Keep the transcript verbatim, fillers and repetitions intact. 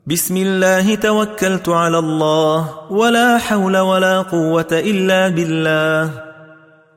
بسم الله توكلت على الله ولا حول ولا قوة إلا بالله.